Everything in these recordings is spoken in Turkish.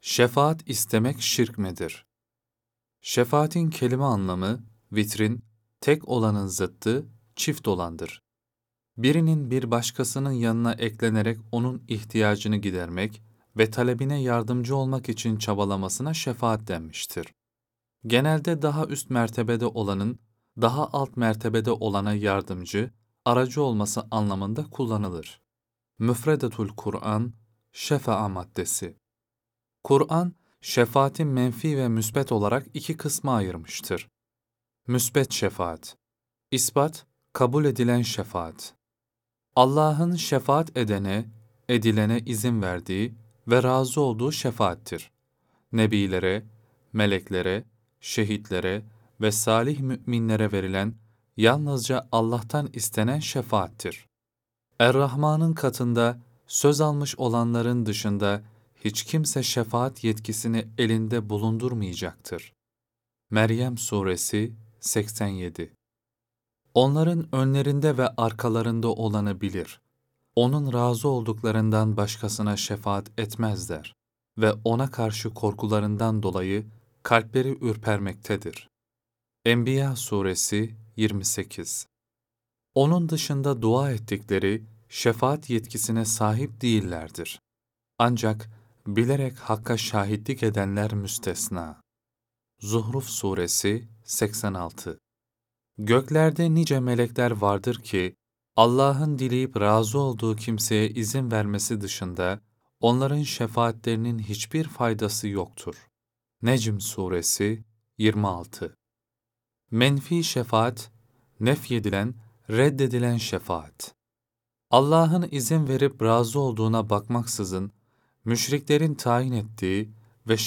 Şefaat istemek şirk midir? Şefaatin kelime anlamı, vitrin, tek olanın zıttı, çift olandır. Birinin bir başkasının yanına eklenerek onun ihtiyacını gidermek ve talebine yardımcı olmak için çabalamasına şefaat denmiştir. Genelde daha üst mertebede olanın, daha alt mertebede olana yardımcı, aracı olması anlamında kullanılır. Müfredatul Kur'an, Şefa'a maddesi. Kur'an, şefaati menfi ve müsbet olarak iki kısma ayırmıştır. Müsbet şefaat, ispat, kabul edilen şefaat. Allah'ın şefaat edilene izin verdiği ve razı olduğu şefaattir. Nebilere, meleklere, şehitlere ve salih müminlere verilen yalnızca Allah'tan istenen şefaattir. Er-Rahman'ın katında söz almış olanların dışında hiç kimse şefaat yetkisini elinde bulundurmayacaktır. Meryem Suresi 87. Onların önlerinde ve arkalarında olanı bilir. Onun razı olduklarından başkasına şefaat etmezler ve ona karşı korkularından dolayı kalpleri ürpermektedir. Enbiya Suresi 28. Onun dışında dua ettikleri şefaat yetkisine sahip değillerdir. Ancak bilerek Hakk'a şahitlik edenler müstesna. Zuhruf Suresi 86. Göklerde nice melekler vardır ki, Allah'ın dileyip razı olduğu kimseye izin vermesi dışında, onların şefaatlerinin hiçbir faydası yoktur. Necm Suresi 26. Menfi şefaat, nefyedilen, reddedilen şefaat. Allah'ın izin verip razı olduğuna bakmaksızın, müşriklerin tayin ettiği ve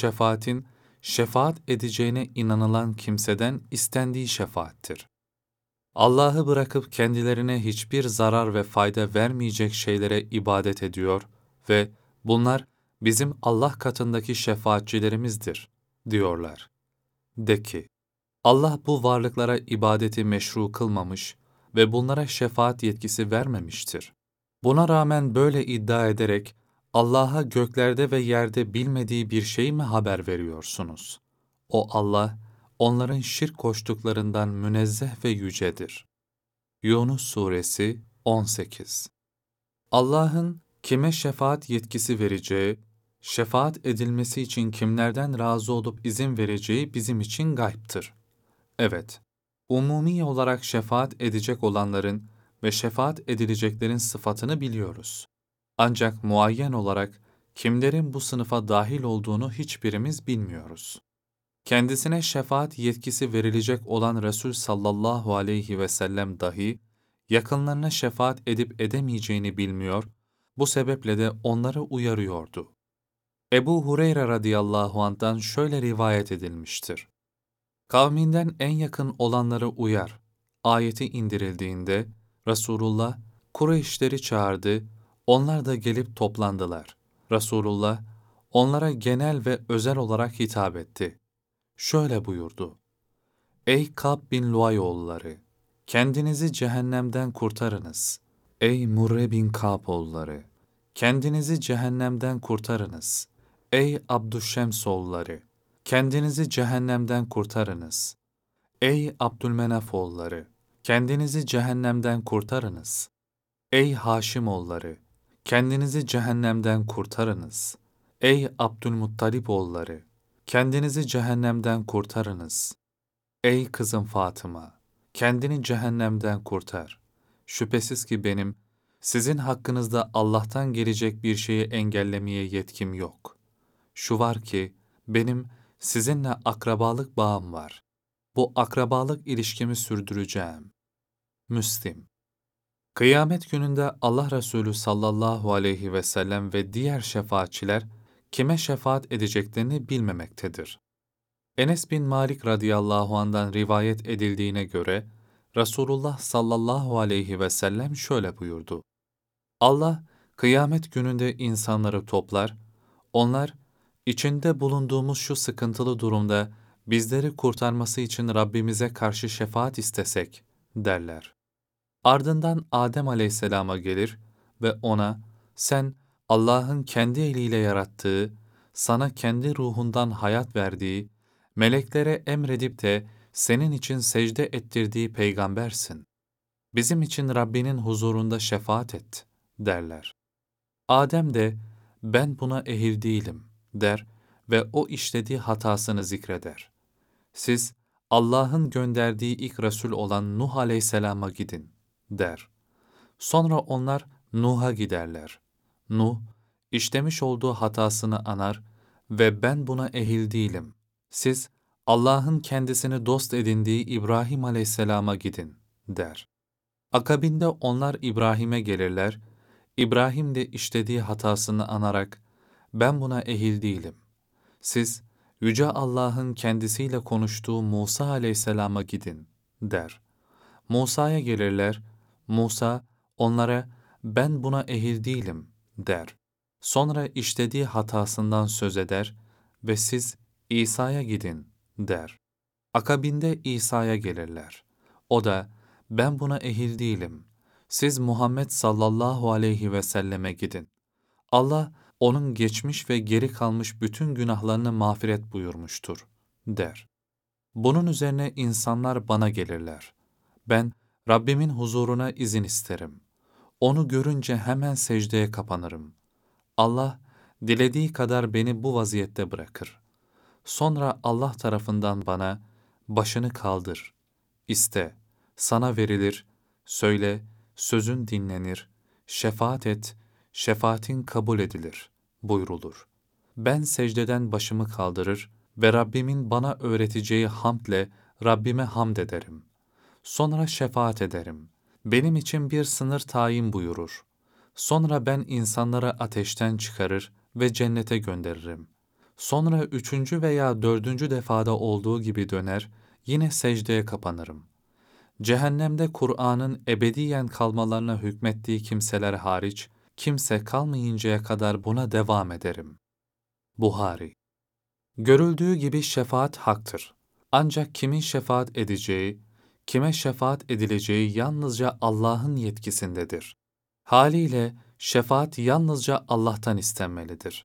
şefaat edeceğine inanılan kimseden istendiği şefaattir. Allah'ı bırakıp kendilerine hiçbir zarar ve fayda vermeyecek şeylere ibadet ediyor ve bunlar bizim Allah katındaki şefaatçilerimizdir, diyorlar. De ki, Allah bu varlıklara ibadeti meşru kılmamış ve bunlara şefaat yetkisi vermemiştir. Buna rağmen böyle iddia ederek Allah'a göklerde ve yerde bilmediği bir şey mi haber veriyorsunuz? O Allah, onların şirk koştuklarından münezzeh ve yücedir. Yunus Suresi 18. Allah'ın kime şefaat yetkisi vereceği, şefaat edilmesi için kimlerden razı olup izin vereceği bizim için gayiptir. Evet, umumi olarak şefaat edecek olanların ve şefaat edileceklerin sıfatını biliyoruz. Ancak muayyen olarak kimlerin bu sınıfa dahil olduğunu hiçbirimiz bilmiyoruz. Kendisine şefaat yetkisi verilecek olan Resul sallallahu aleyhi ve sellem dahi, yakınlarına şefaat edip edemeyeceğini bilmiyor, bu sebeple de onları uyarıyordu. Ebu Hureyre radıyallahu anh'tan şöyle rivayet edilmiştir. Kavminden en yakın olanları uyar. Ayeti indirildiğinde Resulullah Kureyşleri çağırdı, onlar da gelip toplandılar. Resulullah onlara genel ve özel olarak hitap etti. Şöyle buyurdu: Ey Kab bin Luay oğulları! Kendinizi cehennemden kurtarınız. Ey Murre bin Kab oğulları! Kendinizi cehennemden kurtarınız. Ey Abdüşşems oğulları! Kendinizi cehennemden kurtarınız. Ey Abdülmenaf oğulları! Kendinizi cehennemden kurtarınız. Ey Haşim oğulları! Kendinizi cehennemden kurtarınız. Ey Abdülmuttalip oğulları! Kendinizi cehennemden kurtarınız. Ey kızım Fatıma! Kendini cehennemden kurtar. Şüphesiz ki benim, sizin hakkınızda Allah'tan gelecek bir şeyi engellemeye yetkim yok. Şu var ki, benim sizinle akrabalık bağım var. Bu akrabalık ilişkimi sürdüreceğim. Müslim. Kıyamet gününde Allah Resulü sallallahu aleyhi ve sellem ve diğer şefaatçiler kime şefaat edeceklerini bilmemektedir. Enes bin Malik radıyallahu anh'dan rivayet edildiğine göre, Resulullah sallallahu aleyhi ve sellem şöyle buyurdu. Allah, kıyamet gününde insanları toplar, onlar, içinde bulunduğumuz şu sıkıntılı durumda bizleri kurtarması için Rabbimize karşı şefaat istesek, derler. Ardından Adem aleyhisselama gelir ve ona, sen Allah'ın kendi eliyle yarattığı, sana kendi ruhundan hayat verdiği, meleklere emredip de senin için secde ettirdiği peygambersin. Bizim için Rabbinin huzurunda şefaat et, derler. Adem de, ben buna ehil değilim, der ve o işlediği hatasını zikreder. Siz, Allah'ın gönderdiği ilk Resul olan Nuh aleyhisselama gidin, der. Sonra onlar Nuh'a giderler. Nuh, işlemiş olduğu hatasını anar ve ben buna ehil değilim. Siz, Allah'ın kendisini dost edindiği İbrahim aleyhisselama gidin, der. Akabinde onlar İbrahim'e gelirler, İbrahim de işlediği hatasını anarak, ben buna ehil değilim. Siz, Yüce Allah'ın kendisiyle konuştuğu Musa aleyhisselama gidin, der. Musa'ya gelirler, Musa onlara, ben buna ehil değilim, der. Sonra işlediği hatasından söz eder ve siz İsa'ya gidin, der. Akabinde İsa'ya gelirler. O da, ben buna ehil değilim. Siz Muhammed sallallahu aleyhi ve selleme gidin. Allah, onun geçmiş ve geri kalmış bütün günahlarını mağfiret buyurmuştur, der. Bunun üzerine insanlar bana gelirler. Ben, Rabbimin huzuruna izin isterim. Onu görünce hemen secdeye kapanırım. Allah, dilediği kadar beni bu vaziyette bırakır. Sonra Allah tarafından bana, başını kaldır, iste, sana verilir, söyle, sözün dinlenir, şefaat et, şefaatin kabul edilir, buyrulur. Ben secdeden başımı kaldırır ve Rabbimin bana öğreteceği hamdle Rabbime hamd ederim. Sonra şefaat ederim. Benim için bir sınır tayin buyurur. Sonra ben insanları ateşten çıkarır ve cennete gönderirim. Sonra üçüncü veya dördüncü defada olduğu gibi döner, yine secdeye kapanırım. Cehennemde Kur'an'ın ebediyen kalmalarına hükmettiği kimseler hariç, kimse kalmayıncaya kadar buna devam ederim. Buhari. Görüldüğü gibi şefaat haktır. Ancak kimin şefaat edeceği, kime şefaat edileceği yalnızca Allah'ın yetkisindedir. Haliyle şefaat yalnızca Allah'tan istenmelidir.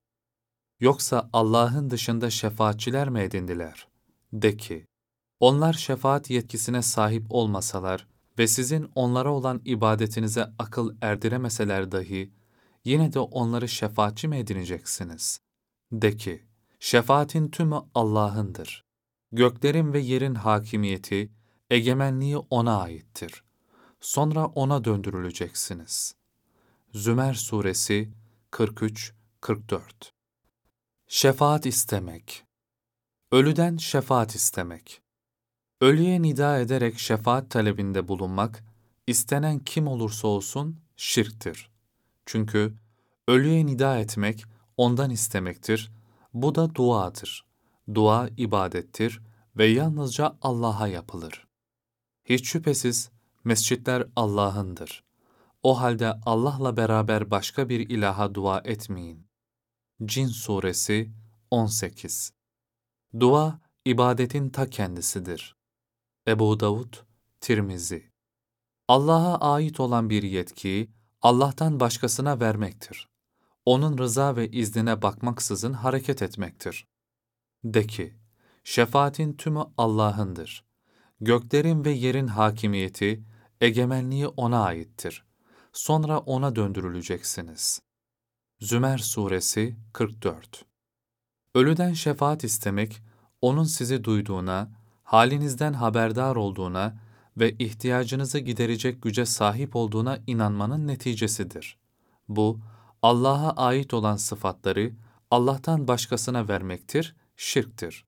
Yoksa Allah'ın dışında şefaatçiler mi edindiler? De ki, onlar şefaat yetkisine sahip olmasalar ve sizin onlara olan ibadetinize akıl erdiremeseler dahi, yine de onları şefaatçi mi edineceksiniz? De ki, şefaatin tümü Allah'ındır. Göklerin ve yerin hakimiyeti, egemenliği O'na aittir. Sonra O'na döndürüleceksiniz. Zümer Suresi 43-44. Şefaat istemek. Ölüden şefaat istemek. Ölüye nida ederek şefaat talebinde bulunmak, istenen kim olursa olsun şirktir. Çünkü ölüye nida etmek, ondan istemektir, bu da duadır. Dua ibadettir ve yalnızca Allah'a yapılır. Hiç şüphesiz mescitler Allah'ındır. O halde Allah'la beraber başka bir ilaha dua etmeyin. Cin Suresi 18. Dua, ibadetin ta kendisidir. Ebu Davud, Tirmizi. Allah'a ait olan bir yetkiyi Allah'tan başkasına vermektir. Onun rıza ve iznine bakmaksızın hareket etmektir. De ki, şefaatin tümü Allah'ındır. Göklerin ve yerin hakimiyeti, egemenliği O'na aittir. Sonra O'na döndürüleceksiniz. Zümer Suresi 44. Ölüden şefaat istemek, O'nun sizi duyduğuna, halinizden haberdar olduğuna ve ihtiyacınızı giderecek güce sahip olduğuna inanmanın neticesidir. Bu, Allah'a ait olan sıfatları Allah'tan başkasına vermektir, şirktir.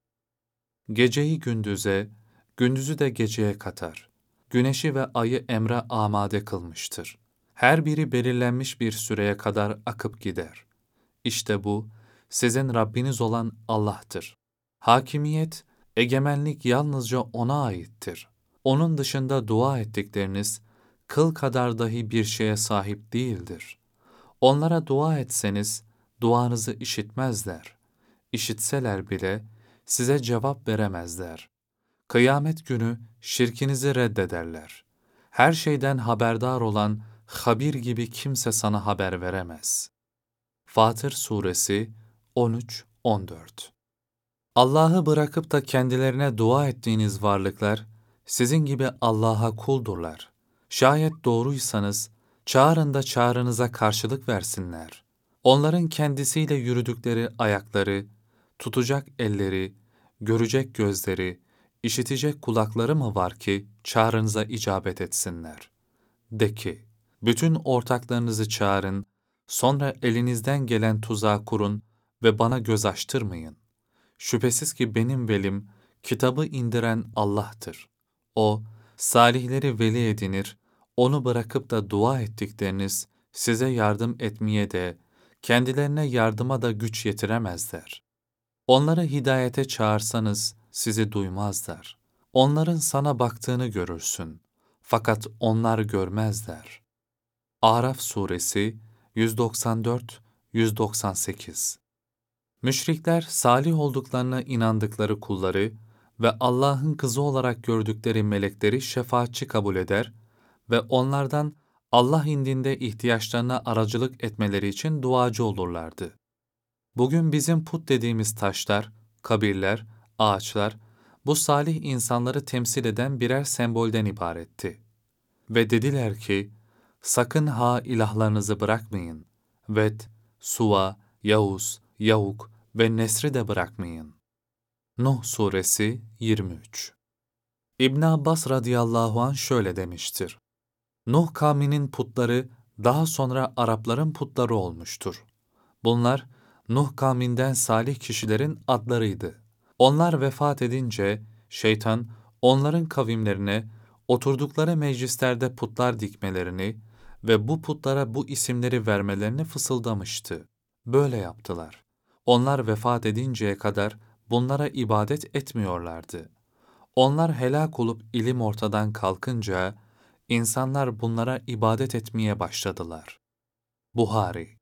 Geceyi gündüze, gündüzü de geceye katar. Güneşi ve ayı emre amade kılmıştır. Her biri belirlenmiş bir süreye kadar akıp gider. İşte bu, sizin Rabbiniz olan Allah'tır. Hakimiyet, egemenlik yalnızca O'na aittir. Onun dışında dua ettikleriniz, kıl kadar dahi bir şeye sahip değildir. Onlara dua etseniz, duanızı işitmezler. İşitseler bile, size cevap veremezler. Kıyamet günü şirkinizi reddederler. Her şeyden haberdar olan, habir gibi kimse sana haber veremez. Fatır Suresi 13-14. 14. Allah'ı bırakıp da kendilerine dua ettiğiniz varlıklar, sizin gibi Allah'a kuldurlar. Şayet doğruysanız, çağırın da çağrınıza karşılık versinler. Onların kendisiyle yürüdükleri ayakları, tutacak elleri, görecek gözleri, işitecek kulakları mı var ki çağrınıza icabet etsinler? De ki, bütün ortaklarınızı çağırın, sonra elinizden gelen tuzağı kurun ve bana göz açtırmayın. Şüphesiz ki benim velim, kitabı indiren Allah'tır. O, salihleri veli edinir, onu bırakıp da dua ettikleriniz size yardım etmeye de, kendilerine yardıma da güç yetiremezler. Onları hidayete çağırsanız sizi duymazlar. Onların sana baktığını görürsün. Fakat onlar görmezler. Araf Suresi 194-198. Müşrikler salih olduklarına inandıkları kulları ve Allah'ın kızı olarak gördükleri melekleri şefaatçi kabul eder ve onlardan Allah indinde ihtiyaçlarına aracılık etmeleri için duacı olurlardı. Bugün bizim put dediğimiz taşlar, kabirler, ağaçlar, bu salih insanları temsil eden birer sembolden ibaretti. Ve dediler ki, sakın ha ilahlarınızı bırakmayın. Vet, Suva, Yavuz, Yavuk ve Nesri de bırakmayın. Nuh Suresi 23. İbn Abbas radıyallahu anh şöyle demiştir. Nuh kavminin putları daha sonra Arapların putları olmuştur. Bunlar Nuh kavminden salih kişilerin adlarıydı. Onlar vefat edince şeytan onların kavimlerine oturdukları meclislerde putlar dikmelerini ve bu putlara bu isimleri vermelerini fısıldamıştı. Böyle yaptılar. Onlar vefat edinceye kadar bunlara ibadet etmiyorlardı. Onlar helak olup ilim ortadan kalkınca insanlar bunlara ibadet etmeye başladılar. Buhari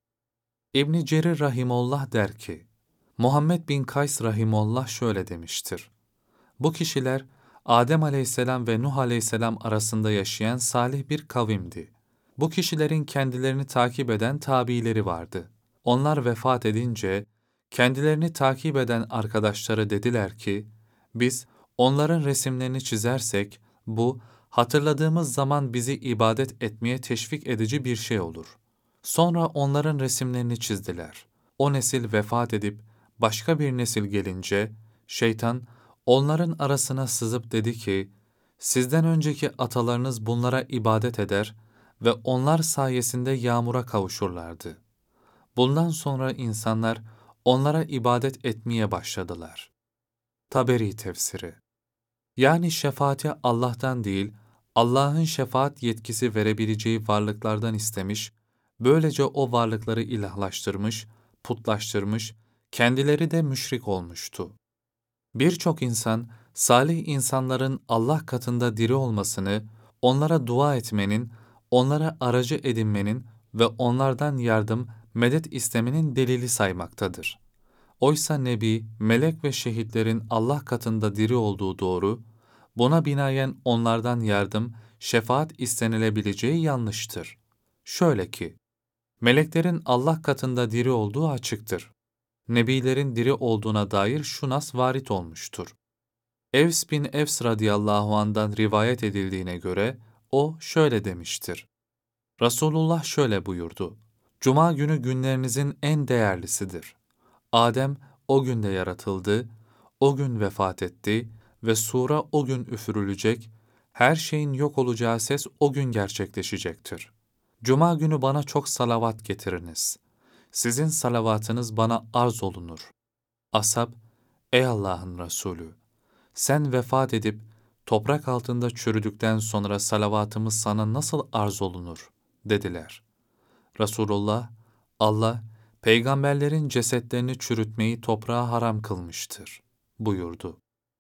İbn Cerir rahimullah der ki, Muhammed bin Kays rahimullah şöyle demiştir. Bu kişiler Adem aleyhisselam ve Nuh aleyhisselam arasında yaşayan salih bir kavimdi. Bu kişilerin kendilerini takip eden tabiileri vardı. Onlar vefat edince kendilerini takip eden arkadaşları dediler ki, biz onların resimlerini çizersek bu hatırladığımız zaman bizi ibadet etmeye teşvik edici bir şey olur. Sonra onların resimlerini çizdiler. O nesil vefat edip başka bir nesil gelince şeytan onların arasına sızıp dedi ki, sizden önceki atalarınız bunlara ibadet eder ve onlar sayesinde yağmura kavuşurlardı. Bundan sonra insanlar onlara ibadet etmeye başladılar. Taberi tefsiri. Yani şefaati Allah'tan değil, Allah'ın şefaat yetkisi verebileceği varlıklardan istemiş, böylece o varlıkları ilahlaştırmış, putlaştırmış, kendileri de müşrik olmuştu. Birçok insan, salih insanların Allah katında diri olmasını, onlara dua etmenin, onlara aracı edinmenin ve onlardan yardım, medet istemenin delili saymaktadır. Oysa Nebi, melek ve şehitlerin Allah katında diri olduğu doğru, buna binaen onlardan yardım, şefaat istenilebileceği yanlıştır. Şöyle ki, meleklerin Allah katında diri olduğu açıktır. Nebilerin diri olduğuna dair şu nas varit olmuştur. Evs bin Evs radıyallahu anh'dan rivayet edildiğine göre, o şöyle demiştir. Resulullah şöyle buyurdu. Cuma günü günlerinizin en değerlisidir. Adem o günde yaratıldı, o gün vefat etti ve sura o gün üfürülecek, her şeyin yok olacağı ses o gün gerçekleşecektir. Cuma günü bana çok salavat getiriniz. Sizin salavatınız bana arz olunur. Ashab, ey Allah'ın Resulü, sen vefat edip toprak altında çürüdükten sonra salavatımız sana nasıl arz olunur, dediler. Resulullah, Allah, peygamberlerin cesetlerini çürütmeyi toprağa haram kılmıştır, buyurdu.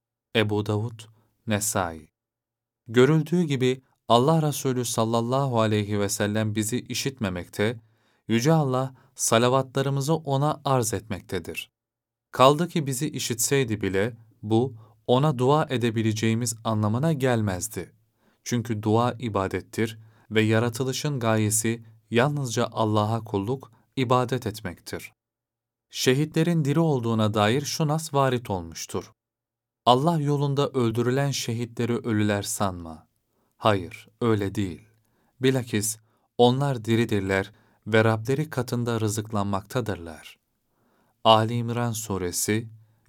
Ebu Davud, Nesai. Görüldüğü gibi Allah Resulü sallallahu aleyhi ve sellem bizi işitmemekte, Yüce Allah salavatlarımızı ona arz etmektedir. Kaldı ki bizi işitseydi bile bu ona dua edebileceğimiz anlamına gelmezdi. Çünkü dua ibadettir ve yaratılışın gayesi yalnızca Allah'a kulluk, ibadet etmektir. şehitlerin diri olduğuna dair şu nas varit olmuştur. Allah yolunda öldürülen şehitleri ölüler sanma. Hayır, öyle değil. Bilakis onlar diridirler ve Rableri katında rızıklanmaktadırlar. Ali İmran Suresi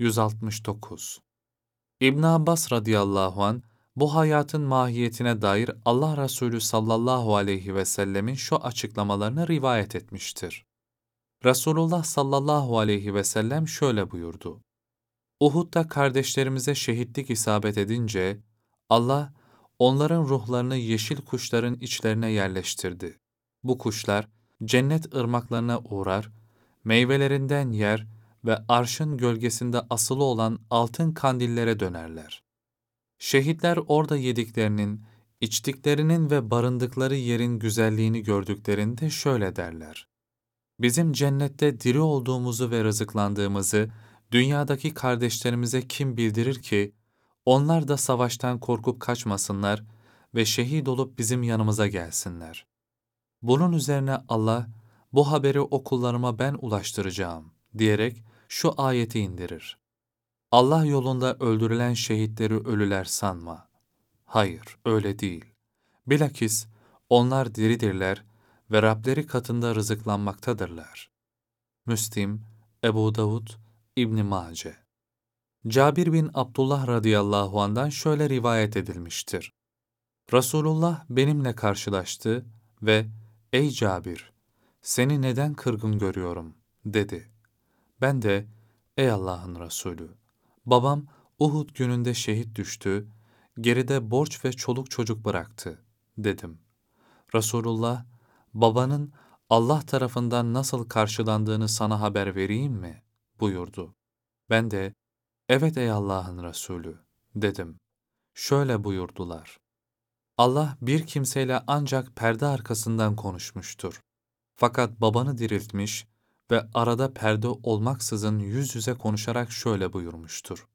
169. İbn Abbas radıyallahu an bu hayatın mahiyetine dair Allah Resulü sallallahu aleyhi ve sellemin şu açıklamalarını rivayet etmiştir. Resulullah sallallahu aleyhi ve sellem şöyle buyurdu. Uhud'da kardeşlerimize şehitlik isabet edince, Allah onların ruhlarını yeşil kuşların içlerine yerleştirdi. Bu kuşlar cennet ırmaklarına uğrar, meyvelerinden yer ve arşın gölgesinde asılı olan altın kandillere dönerler. Şehitler orada yediklerinin, içtiklerinin ve barındıkları yerin güzelliğini gördüklerinde şöyle derler. Bizim cennette diri olduğumuzu ve rızıklandığımızı dünyadaki kardeşlerimize kim bildirir ki, onlar da savaştan korkup kaçmasınlar ve şehit olup bizim yanımıza gelsinler. Bunun üzerine Allah, bu haberi o kullarıma ben ulaştıracağım diyerek şu ayeti indirir. Allah yolunda öldürülen şehitleri ölüler sanma. Hayır, öyle değil. Bilakis onlar diridirler ve Rableri katında rızıklanmaktadırlar. Müslim, Ebu Davud, İbn Mace. Cabir bin Abdullah radıyallahu anh'dan şöyle rivayet edilmiştir. Resulullah benimle karşılaştı ve "Ey Cabir, seni neden kırgın görüyorum?" dedi. Ben de "Ey Allah'ın Resulü, babam Uhud gününde şehit düştü, geride borç ve çoluk çocuk bıraktı." dedim. Resulullah, "Babanın Allah tarafından nasıl karşılandığını sana haber vereyim mi?" buyurdu. Ben de "Evet ey Allah'ın Resulü" dedim. Şöyle buyurdular. Allah bir kimseyle ancak perde arkasından konuşmuştur. Fakat babanı diriltmiş ve arada perde olmaksızın yüz yüze konuşarak şöyle buyurmuştur.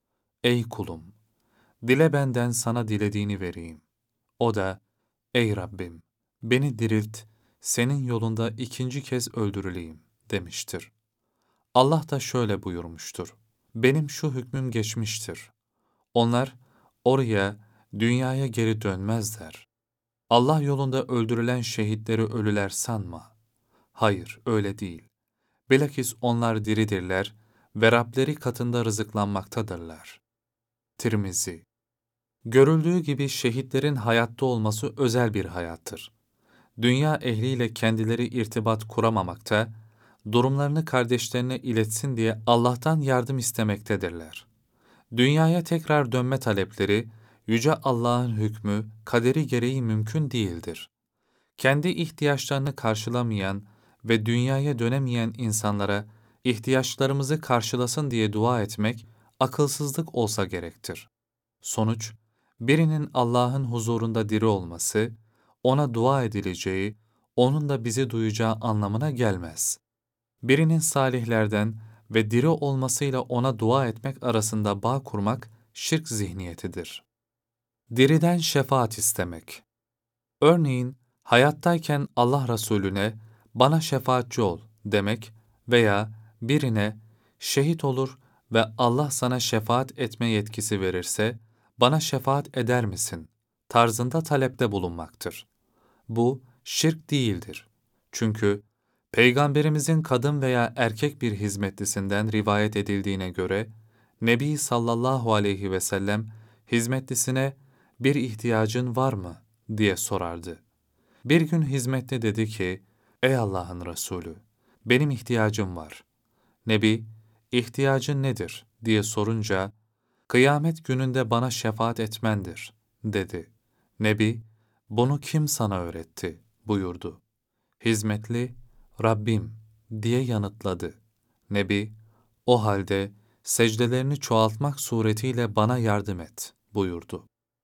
Ey kulum! Dile benden sana dilediğini vereyim. O da, ey Rabbim! Beni dirilt, senin yolunda ikinci kez öldürüleyim demiştir. Allah da şöyle buyurmuştur. Benim şu hükmüm geçmiştir. Onlar oraya, dünyaya geri dönmezler. Allah yolunda öldürülen şehitleri ölüler sanma. Hayır, öyle değil. Bilakis onlar diridirler ve Rableri katında rızıklanmaktadırlar. Tirmizi. Görüldüğü gibi şehitlerin hayatta olması özel bir hayattır. Dünya ehliyle kendileri irtibat kuramamakta, durumlarını kardeşlerine iletsin diye Allah'tan yardım istemektedirler. Dünyaya tekrar dönme talepleri, Yüce Allah'ın hükmü, kaderi gereği mümkün değildir. Kendi ihtiyaçlarını karşılamayan ve dünyaya dönemeyen insanlara ihtiyaçlarımızı karşılasın diye dua etmek, akılsızlık olsa gerektir. Sonuç, birinin Allah'ın huzurunda diri olması, ona dua edileceği, onun da bizi duyacağı anlamına gelmez. Birinin salihlerden ve diri olmasıyla ona dua etmek arasında bağ kurmak şirk zihniyetidir. Diriden şefaat istemek. Örneğin, hayattayken Allah Resulüne "Bana şefaatçi ol" demek veya birine "Şehit olur ve Allah sana şefaat etme yetkisi verirse, bana şefaat eder misin?" tarzında talepte bulunmaktır. Bu, şirk değildir. Çünkü Peygamberimizin kadın veya erkek bir hizmetlisinden rivayet edildiğine göre, Nebi sallallahu aleyhi ve sellem hizmetlisine "Bir ihtiyacın var mı?" diye sorardı. Bir gün hizmetli dedi ki, "Ey Allah'ın Resulü, benim ihtiyacım var." Nebi, "İhtiyacın nedir?" diye sorunca, "Kıyamet gününde bana şefaat etmendir." dedi. Nebi, "Bunu kim sana öğretti?" buyurdu. Hizmetli, "Rabbim" diye yanıtladı. Nebi, "O halde secdelerini çoğaltmak suretiyle bana yardım et" buyurdu.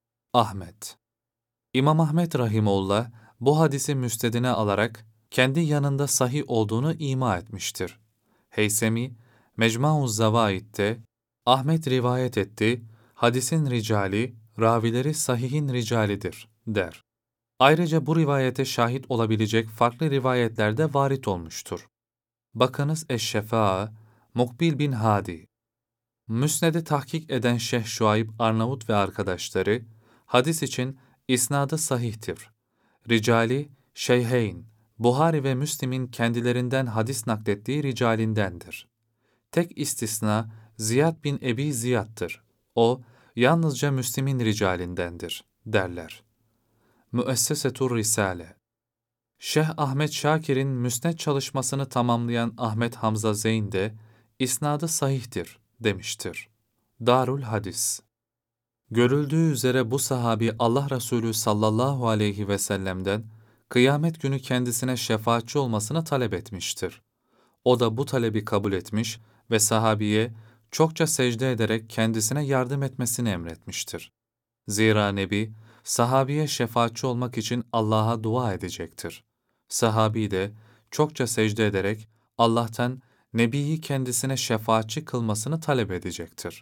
Ahmet. İmam Ahmet rahimullah bu hadisi müstedine alarak kendi yanında sahih olduğunu ima etmiştir. Heysemi, Mecmu-uz Zavaid'de Ahmet rivayet etti, hadisin ricali, ravileri sahihin ricalidir der. Ayrıca bu rivayete şahit olabilecek farklı rivayetler de varit olmuştur. Bakınız Eşşefa, Mukbil bin Hadi. Müsned'i tahkik eden Şeyh Şuayb Arnavut ve arkadaşları, hadis için isnadı sahihtir. Ricali, Şeyheyn, Buhari ve Müslim'in kendilerinden hadis naklettiği ricalindendir. Tek istisna Ziyad bin Ebi Ziyad'tır. O, yalnızca Müslim'in ricalindendir, derler. Müessesetur Risale. Şeyh Ahmet Şakir'in müsned çalışmasını tamamlayan Ahmet Hamza Zeyn de, isnadı sahihtir, demiştir. Darul Hadis. Görüldüğü üzere bu sahabi Allah Resulü sallallahu aleyhi ve sellem'den, kıyamet günü kendisine şefaatçi olmasını talep etmiştir. O da bu talebi kabul etmiş ve sahabiye çokça secde ederek kendisine yardım etmesini emretmiştir. Zira Nebi, sahabiye şefaatçi olmak için Allah'a dua edecektir. Sahabi de çokça secde ederek Allah'tan Nebi'yi kendisine şefaatçi kılmasını talep edecektir.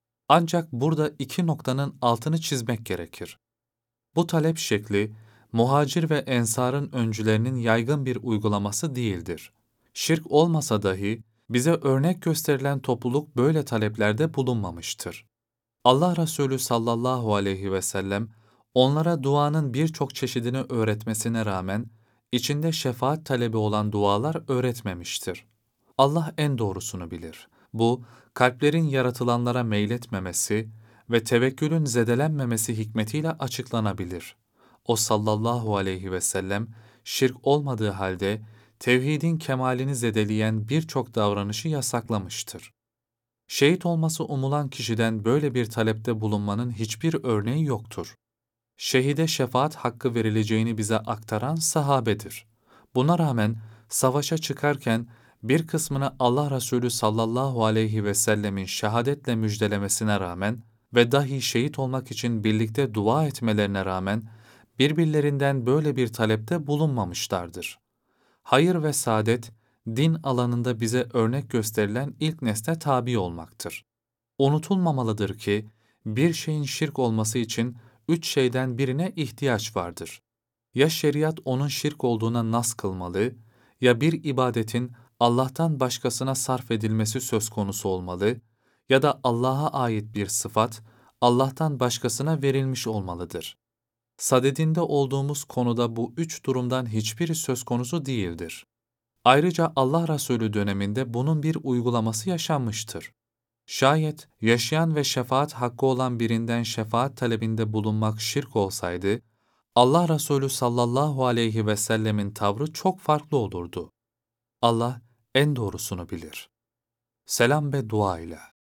Ancak burada iki noktanın altını çizmek gerekir. Bu talep şekli, muhacir ve ensarın öncülerinin yaygın bir uygulaması değildir. Şirk olmasa dahi bize örnek gösterilen topluluk böyle taleplerde bulunmamıştır. Allah Resulü sallallahu aleyhi ve sellem onlara duanın birçok çeşidini öğretmesine rağmen içinde şefaat talebi olan dualar öğretmemiştir. Allah en doğrusunu bilir. Bu, kalplerin yaratılanlara meyletmemesi ve tevekkülün zedelenmemesi hikmetiyle açıklanabilir. O sallallahu aleyhi ve sellem, şirk olmadığı halde tevhidin kemalini zedeleyen birçok davranışı yasaklamıştır. Şehit olması umulan kişiden böyle bir talepte bulunmanın hiçbir örneği yoktur. Şehide şefaat hakkı verileceğini bize aktaran sahabedir. Buna rağmen savaşa çıkarken bir kısmını Allah Resulü sallallahu aleyhi ve sellemin şehadetle müjdelemesine rağmen ve dahi şehit olmak için birlikte dua etmelerine rağmen birbirlerinden böyle bir talepte bulunmamışlardır. Hayır ve saadet, din alanında bize örnek gösterilen ilk nesle tabi olmaktır. Unutulmamalıdır ki, bir şeyin şirk olması için üç şeyden birine ihtiyaç vardır. Ya şeriat onun şirk olduğuna nas kılmalı, ya bir ibadetin Allah'tan başkasına sarf edilmesi söz konusu olmalı, ya da Allah'a ait bir sıfat Allah'tan başkasına verilmiş olmalıdır. Sadedinde olduğumuz konuda bu üç durumdan hiçbiri söz konusu değildir. Ayrıca Allah Resulü döneminde bunun bir uygulaması yaşanmıştır. Şayet yaşayan ve şefaat hakkı olan birinden şefaat talebinde bulunmak şirk olsaydı, Allah Resulü sallallahu aleyhi ve sellemin tavrı çok farklı olurdu. Allah en doğrusunu bilir. Selam ve dua ile.